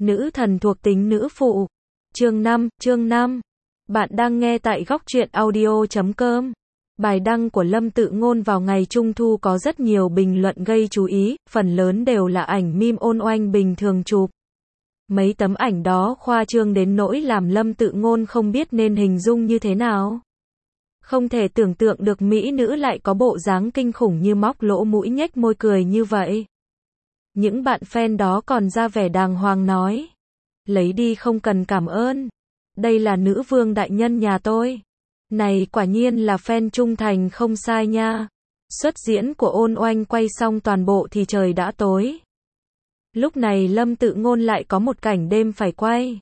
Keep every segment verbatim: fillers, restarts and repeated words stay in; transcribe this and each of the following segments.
Nữ thần thuộc tính nữ phụ. Chương năm, chương năm. Bạn đang nghe tại góc truyện audio chấm com. Bài đăng của Lâm Tự Ngôn vào ngày Trung Thu có rất nhiều bình luận gây chú ý, phần lớn đều là ảnh meme Ôn Oanh bình thường chụp. Mấy tấm ảnh đó khoa trương đến nỗi làm Lâm Tự Ngôn không biết nên hình dung như thế nào. Không thể tưởng tượng được mỹ nữ lại có bộ dáng kinh khủng như móc lỗ mũi nhếch môi cười như vậy. Những bạn fan đó còn ra vẻ đàng hoàng nói: lấy đi không cần cảm ơn. Đây là nữ vương đại nhân nhà tôi. Này quả nhiên là fan trung thành không sai nha. Xuất diễn của Ôn Oanh quay xong toàn bộ thì trời đã tối. Lúc này Lâm Tự Ngôn lại có một cảnh đêm phải quay.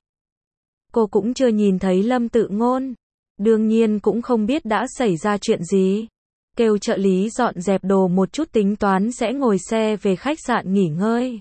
Cô cũng chưa nhìn thấy Lâm Tự Ngôn. Đương nhiên cũng không biết đã xảy ra chuyện gì. Kêu trợ lý dọn dẹp đồ một chút tính toán sẽ ngồi xe về khách sạn nghỉ ngơi.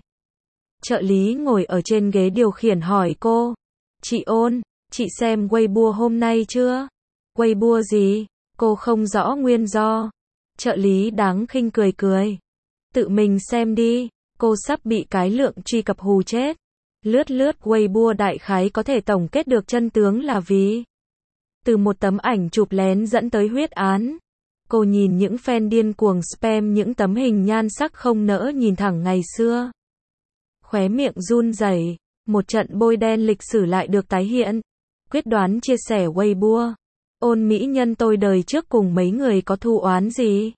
Trợ lý ngồi ở trên ghế điều khiển hỏi cô: chị Ôn, chị xem Weibo hôm nay chưa? Weibo gì? Cô không rõ nguyên do. Trợ lý đáng khinh cười cười: tự mình xem đi, cô sắp bị cái lượng truy cập hù chết. Lướt lướt Weibo đại khái có thể tổng kết được chân tướng là vì từ một tấm ảnh chụp lén dẫn tới huyết án. Cô nhìn những fan điên cuồng spam những tấm hình nhan sắc không nỡ nhìn thẳng ngày xưa. Khóe miệng run rẩy, một trận bôi đen lịch sử lại được tái hiện. Quyết đoán chia sẻ Weibo: Ôn mỹ nhân tôi đời trước cùng mấy người có thù oán gì?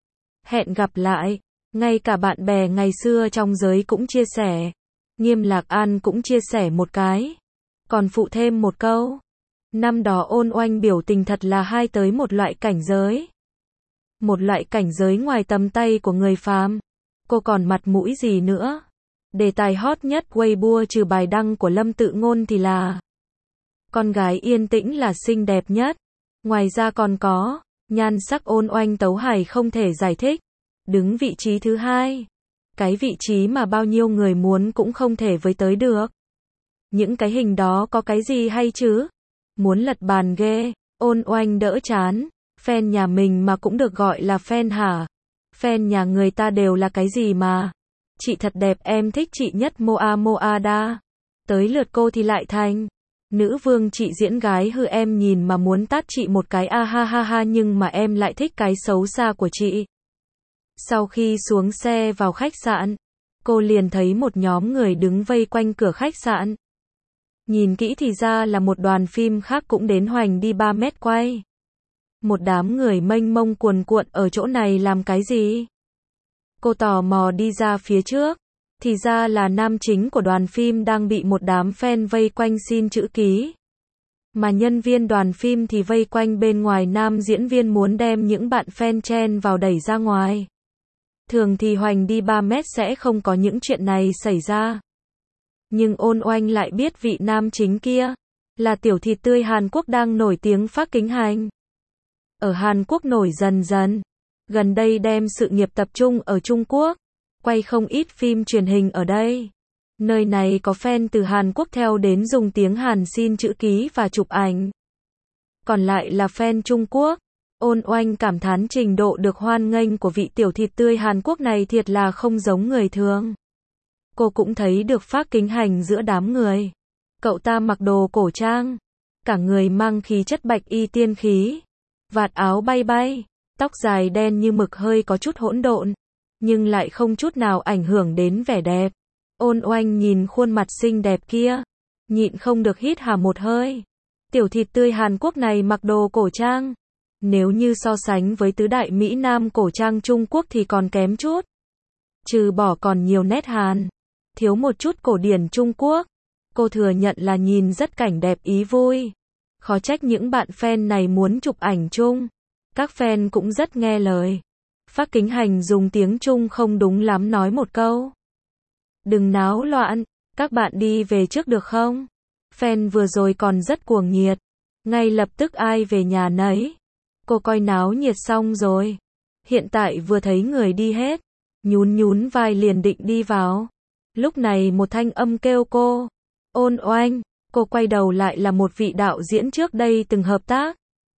Hẹn gặp lại. Ngay cả bạn bè ngày xưa trong giới cũng chia sẻ. Nghiêm Lạc An cũng chia sẻ một cái. Còn phụ thêm một câu: năm đó Ôn Oanh biểu tình thật là hai tới một loại cảnh giới. Một loại cảnh giới ngoài tầm tay của người phàm. Cô còn mặt mũi gì nữa? Đề tài hot nhất Weibo trừ bài đăng của Lâm Tự Ngôn thì là con gái yên tĩnh là xinh đẹp nhất. Ngoài ra còn có nhan sắc Ôn Oanh tấu hài không thể giải thích, đứng vị trí thứ hai. Cái vị trí mà bao nhiêu người muốn cũng không thể với tới được. Những cái hình đó có cái gì hay chứ? Muốn lật bàn ghê. Ôn Oanh đỡ chán. Fan nhà mình mà cũng được gọi là fan hả? Fan nhà người ta đều là cái gì mà? Chị thật đẹp, em thích chị nhất Moa Moada. Tới lượt cô thì lại thành nữ vương, chị diễn gái hư, em nhìn mà muốn tát chị một cái a ha ha ha, nhưng mà em lại thích cái xấu xa của chị. Sau khi xuống xe vào khách sạn, cô liền thấy một nhóm người đứng vây quanh cửa khách sạn. Nhìn kỹ thì ra là một đoàn phim khác cũng đến hoành đi ba mét quay. Một đám người mênh mông cuồn cuộn ở chỗ này làm cái gì? Cô tò mò đi ra phía trước. Thì ra là nam chính của đoàn phim đang bị một đám fan vây quanh xin chữ ký. Mà nhân viên đoàn phim thì vây quanh bên ngoài nam diễn viên muốn đem những bạn fan chen vào đẩy ra ngoài. Thường thì hoành đi ba mét sẽ không có những chuyện này xảy ra. Nhưng Ôn Oanh lại biết vị nam chính kia là tiểu thịt tươi Hàn Quốc đang nổi tiếng Phác Kính Hành. Ở Hàn Quốc nổi dần dần. Gần đây đem sự nghiệp tập trung ở Trung Quốc. Quay không ít phim truyền hình ở đây. Nơi này có fan từ Hàn Quốc theo đến dùng tiếng Hàn xin chữ ký và chụp ảnh. Còn lại là fan Trung Quốc. Ôn Oanh cảm thán trình độ được hoan nghênh của vị tiểu thịt tươi Hàn Quốc này thiệt là không giống người thường. Cô cũng thấy được Phác Kính Hành giữa đám người. Cậu ta mặc đồ cổ trang. Cả người mang khí chất bạch y tiên khí. Vạt áo bay bay. Tóc dài đen như mực hơi có chút hỗn độn. Nhưng lại không chút nào ảnh hưởng đến vẻ đẹp. Ôn Oanh nhìn khuôn mặt xinh đẹp kia. Nhịn không được hít hà một hơi. Tiểu thịt tươi Hàn Quốc này mặc đồ cổ trang. Nếu như so sánh với tứ đại Mỹ Nam cổ trang Trung Quốc thì còn kém chút. Trừ bỏ còn nhiều nét Hàn. Thiếu một chút cổ điển Trung Quốc. Cô thừa nhận là nhìn rất cảnh đẹp ý vui. Khó trách những bạn fan này muốn chụp ảnh chung. Các fan cũng rất nghe lời. Phác Kính Hành dùng tiếng Trung không đúng lắm nói một câu: đừng náo loạn, các bạn đi về trước được không? Fan vừa rồi còn rất cuồng nhiệt. Ngay lập tức ai về nhà nấy. Cô coi náo nhiệt xong rồi. Hiện tại vừa thấy người đi hết. Nhún nhún vai liền định đi vào. Lúc này một thanh âm kêu cô: Ôn Oanh. Cô quay đầu lại là một vị đạo diễn trước đây từng hợp tác.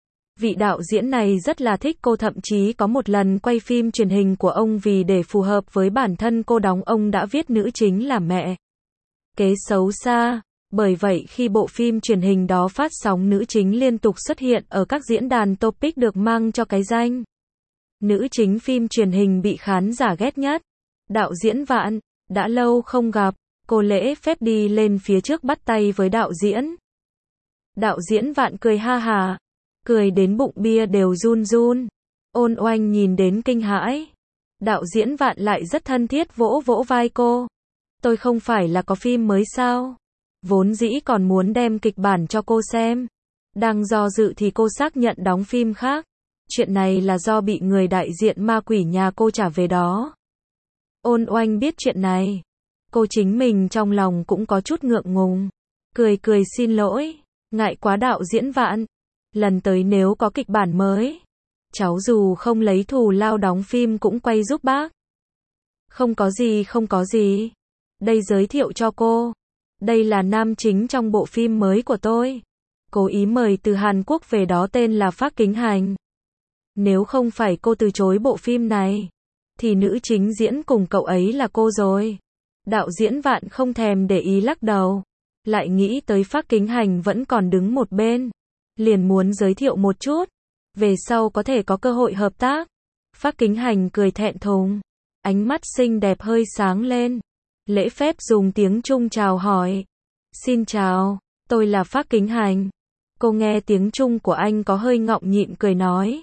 Vị đạo diễn này rất là thích cô, thậm chí có một lần quay phim truyền hình của ông vì để phù hợp với bản thân cô đóng, ông đã viết nữ chính là mẹ. kế xấu xa. Bởi vậy khi bộ phim truyền hình đó phát sóng, nữ chính liên tục xuất hiện ở các diễn đàn topic được mang cho cái danh nữ chính phim truyền hình bị khán giả ghét nhất. Đạo diễn Vạn, đã lâu không gặp, cô lễ phép đi lên phía trước bắt tay với đạo diễn. Đạo diễn Vạn cười ha hà, cười đến bụng bia đều run run. Ôn Oanh nhìn đến kinh hãi. Đạo diễn Vạn lại rất thân thiết vỗ vỗ vai cô. Tôi không phải là có phim mới sao? Vốn dĩ còn muốn đem kịch bản cho cô xem. Đang do dự thì cô xác nhận đóng phim khác. Chuyện này là do bị người đại diện ma quỷ nhà cô trả về đó. Ôn Oanh biết chuyện này. Cô chính mình trong lòng cũng có chút ngượng ngùng. Cười cười xin lỗi. Ngại quá đạo diễn Vạn. Lần tới nếu có kịch bản mới, cháu dù không lấy thù lao đóng phim cũng quay giúp bác. Không có gì không có gì. Đây giới thiệu cho cô. Đây là nam chính trong bộ phim mới của tôi. Cố ý mời từ Hàn Quốc về đó, tên là Phác Kính Hành. Nếu không phải cô từ chối bộ phim này, thì nữ chính diễn cùng cậu ấy là cô rồi. Đạo diễn Vạn không thèm để ý lắc đầu. Lại nghĩ tới Phác Kính Hành vẫn còn đứng một bên. Liền muốn giới thiệu một chút. Về sau có thể có cơ hội hợp tác. Phác Kính Hành cười thẹn thùng. Ánh mắt xinh đẹp hơi sáng lên. Lễ phép dùng tiếng Trung chào hỏi. Xin chào, tôi là Phác Kính Hành. Cô nghe tiếng Trung của anh có hơi ngọng nhịn cười nói.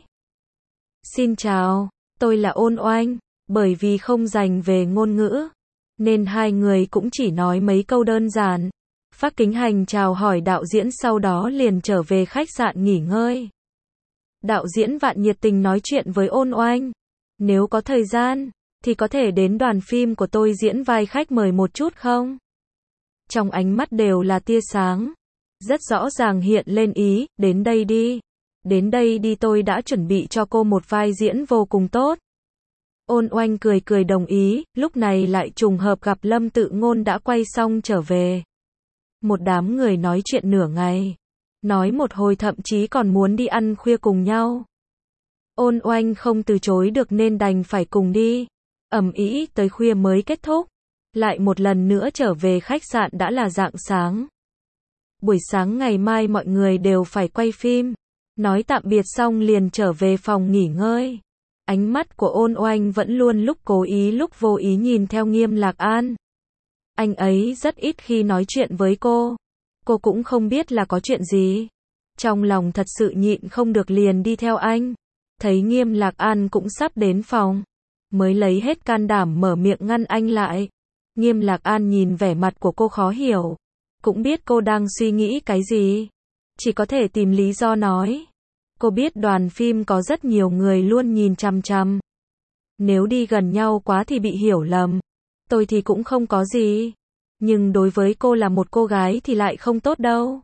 Xin chào, tôi là Ôn Oanh. Bởi vì không rành về ngôn ngữ, nên hai người cũng chỉ nói mấy câu đơn giản. Phác Kính Hành chào hỏi đạo diễn, sau đó liền trở về khách sạn nghỉ ngơi. Đạo diễn Vạn nhiệt tình nói chuyện với Ôn Oanh. Nếu có thời gian, thì có thể đến đoàn phim của tôi diễn vai khách mời một chút không? Trong ánh mắt đều là tia sáng. Rất rõ ràng hiện lên ý, đến đây đi. Đến đây đi, tôi đã chuẩn bị cho cô một vai diễn vô cùng tốt. Ôn Oanh cười cười đồng ý, lúc này lại trùng hợp gặp Lâm Tự Ngôn đã quay xong trở về. Một đám người nói chuyện nửa ngày. Nói một hồi thậm chí còn muốn đi ăn khuya cùng nhau. Ôn Oanh không từ chối được nên đành phải cùng đi. Ầm ĩ tới khuya mới kết thúc. Lại một lần nữa trở về khách sạn đã là rạng sáng. Buổi sáng ngày mai mọi người đều phải quay phim. Nói tạm biệt xong liền trở về phòng nghỉ ngơi. Ánh mắt của Ôn Oanh vẫn luôn lúc cố ý lúc vô ý nhìn theo Nghiêm Lạc An. Anh ấy rất ít khi nói chuyện với cô. Cô cũng không biết là có chuyện gì. Trong lòng thật sự nhịn không được liền đi theo anh. Thấy Nghiêm Lạc An cũng sắp đến phòng, mới lấy hết can đảm mở miệng ngăn anh lại. Nghiêm Lạc An nhìn vẻ mặt của cô khó hiểu. Cũng biết cô đang suy nghĩ cái gì. Chỉ có thể tìm lý do nói. Cô biết đoàn phim có rất nhiều người luôn nhìn chằm chằm. Nếu đi gần nhau quá thì bị hiểu lầm. Tôi thì cũng không có gì. Nhưng đối với cô là một cô gái thì lại không tốt đâu.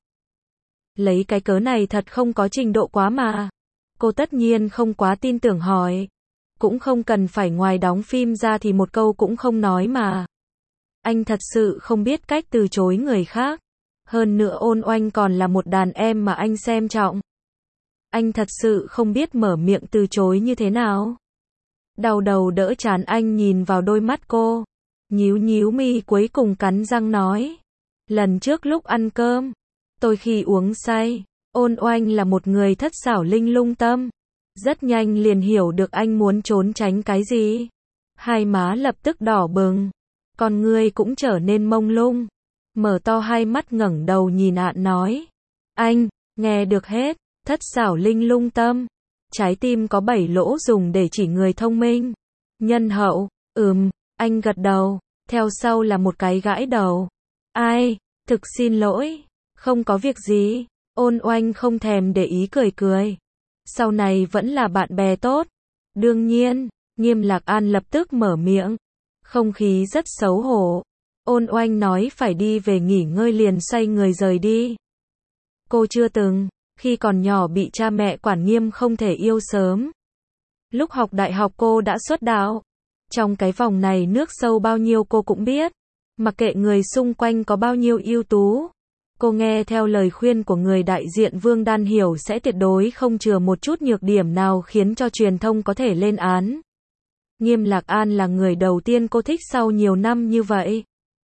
Lấy cái cớ này thật không có trình độ quá mà. Cô tất nhiên không quá tin tưởng hỏi. Cũng không cần phải ngoài đóng phim ra thì một câu cũng không nói mà. Anh thật sự không biết cách từ chối người khác. Hơn nữa Ôn Oanh còn là một đàn em mà anh xem trọng. Anh thật sự không biết mở miệng từ chối như thế nào. Đau đầu đỡ chán anh nhìn vào đôi mắt cô. Nhíu nhíu mi cuối cùng cắn răng nói. Lần trước lúc ăn cơm, tôi khi uống say, Ôn Oanh là một người thất xảo linh lung tâm. Rất nhanh liền hiểu được anh muốn trốn tránh cái gì. Hai má lập tức đỏ bừng. Con ngươi cũng trở nên mông lung. Mở to hai mắt ngẩng đầu nhìn Ạn nói. Anh, nghe được hết, thất xảo linh lung tâm. Trái tim có bảy lỗ dùng để chỉ người thông minh. Nhân hậu, ừm, anh gật đầu. Theo sau là một cái gãi đầu. Ai, thực xin lỗi, không có việc gì. Ôn Oanh không thèm để ý cười cười. Sau này vẫn là bạn bè tốt. Đương nhiên, Nghiêm Lạc An lập tức mở miệng. Không khí rất xấu hổ. Ôn Oanh nói phải đi về nghỉ ngơi liền xoay người rời đi. Cô chưa từng, khi còn nhỏ bị cha mẹ quản nghiêm không thể yêu sớm. Lúc học đại học cô đã xuất đạo. Trong cái vòng này nước sâu bao nhiêu cô cũng biết. Mặc kệ người xung quanh có bao nhiêu ưu tú. Cô nghe theo lời khuyên của người đại diện Vương Đan Hiểu sẽ tuyệt đối không chừa một chút nhược điểm nào khiến cho truyền thông có thể lên án. Nghiêm Lạc An là người đầu tiên cô thích sau nhiều năm như vậy.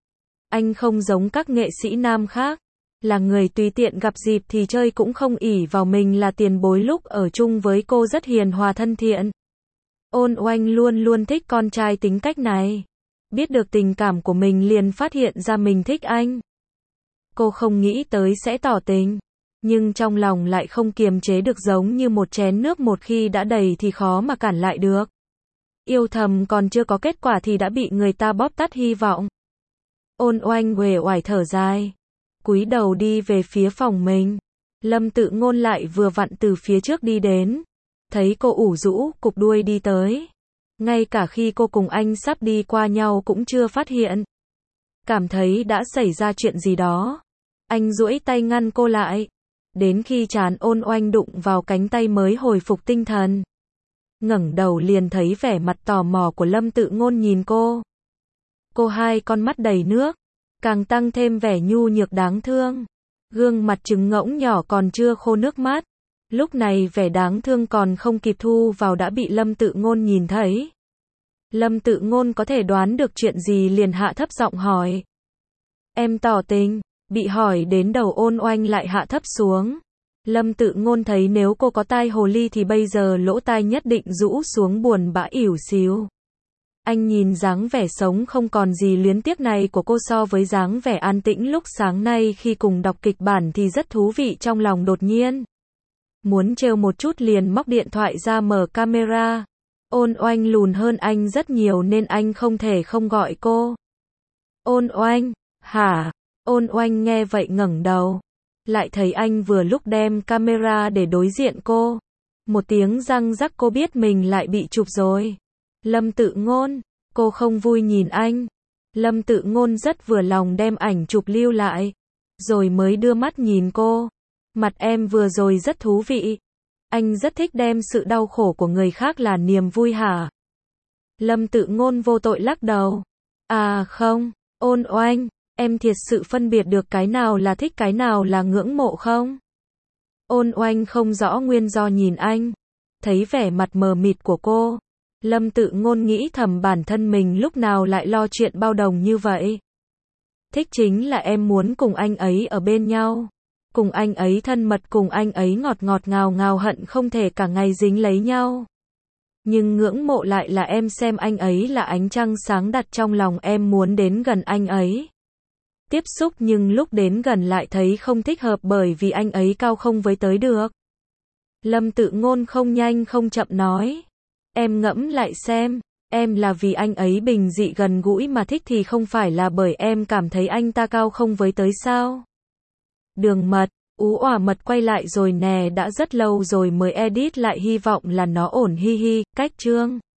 Anh không giống các nghệ sĩ nam khác, là người tùy tiện gặp dịp thì chơi cũng không ỷ vào mình là tiền bối, lúc ở chung với cô rất hiền hòa thân thiện. Ôn Oanh luôn luôn thích con trai tính cách này. Biết được tình cảm của mình liền phát hiện ra mình thích anh. Cô không nghĩ tới sẽ tỏ tình, nhưng trong lòng lại không kiềm chế được, giống như một chén nước một khi đã đầy thì khó mà cản lại được. Yêu thầm còn chưa có kết quả thì đã bị người ta bóp tắt hy vọng. Ôn Oanh uể oải thở dài, cúi đầu đi về phía phòng mình. Lâm Tự Ngôn lại vừa vặn từ phía trước đi đến, thấy cô ủ rũ cụp đuôi đi tới. Ngay cả khi cô cùng anh sắp đi qua nhau cũng chưa phát hiện. Cảm thấy đã xảy ra chuyện gì đó, anh duỗi tay ngăn cô lại. Đến khi trán Ôn Oanh đụng vào cánh tay mới hồi phục tinh thần. Ngẩng đầu liền thấy vẻ mặt tò mò của Lâm Tự Ngôn nhìn cô. Cô hai con mắt đầy nước, càng tăng thêm vẻ nhu nhược đáng thương. Gương mặt trứng ngỗng nhỏ còn chưa khô nước mắt. Lúc này vẻ đáng thương còn không kịp thu vào đã bị Lâm Tự Ngôn nhìn thấy. Lâm Tự Ngôn có thể đoán được chuyện gì liền hạ thấp giọng hỏi. Em tỏ tình? Bị hỏi đến đầu Ôn Oanh lại hạ thấp xuống. Lâm Tự Ngôn thấy nếu cô có tai hồ ly thì bây giờ lỗ tai nhất định rũ xuống buồn bã ỉu xìu. Anh nhìn dáng vẻ sống không còn gì luyến tiếc này của cô so với dáng vẻ an tĩnh lúc sáng nay khi cùng đọc kịch bản thì rất thú vị, trong lòng đột nhiên muốn trêu một chút liền móc điện thoại ra mở camera. Ôn Oanh lùn hơn anh rất nhiều nên anh không thể không gọi cô. Ôn Oanh, hả? Ôn Oanh nghe vậy ngẩng đầu, lại thấy anh vừa lúc đem camera để đối diện cô. Một tiếng răng rắc, cô biết mình lại bị chụp rồi. Lâm Tự Ngôn, cô không vui nhìn anh. Lâm Tự Ngôn rất vừa lòng đem ảnh chụp lưu lại, rồi mới đưa mắt nhìn cô. Mặt em vừa rồi rất thú vị. Anh rất thích đem sự đau khổ của người khác là niềm vui hả? Lâm Tự Ngôn vô tội lắc đầu. À không, Ôn Oanh, em thiệt sự phân biệt được cái nào là thích cái nào là ngưỡng mộ không? Ôn Oanh không rõ nguyên do nhìn anh, thấy vẻ mặt mờ mịt của cô. Lâm Tự Ngôn nghĩ thầm bản thân mình lúc nào lại lo chuyện bao đồng như vậy. Thích chính là em muốn cùng anh ấy ở bên nhau, cùng anh ấy thân mật, cùng anh ấy ngọt ngọt ngào ngào, hận không thể cả ngày dính lấy nhau. Nhưng ngưỡng mộ lại là em xem anh ấy là ánh trăng sáng đặt trong lòng em, muốn đến gần anh ấy. Tiếp xúc nhưng lúc đến gần lại thấy không thích hợp bởi vì anh ấy cao không với tới được. Lâm Tự Ngôn không nhanh không chậm nói. Em ngẫm lại xem, em là vì anh ấy bình dị gần gũi mà thích thì không phải là bởi em cảm thấy anh ta cao không với tới sao? Đường Mật, ú òa mật quay lại rồi nè, đã rất lâu rồi mới edit lại, hy vọng là nó ổn, hi hi. Cách chương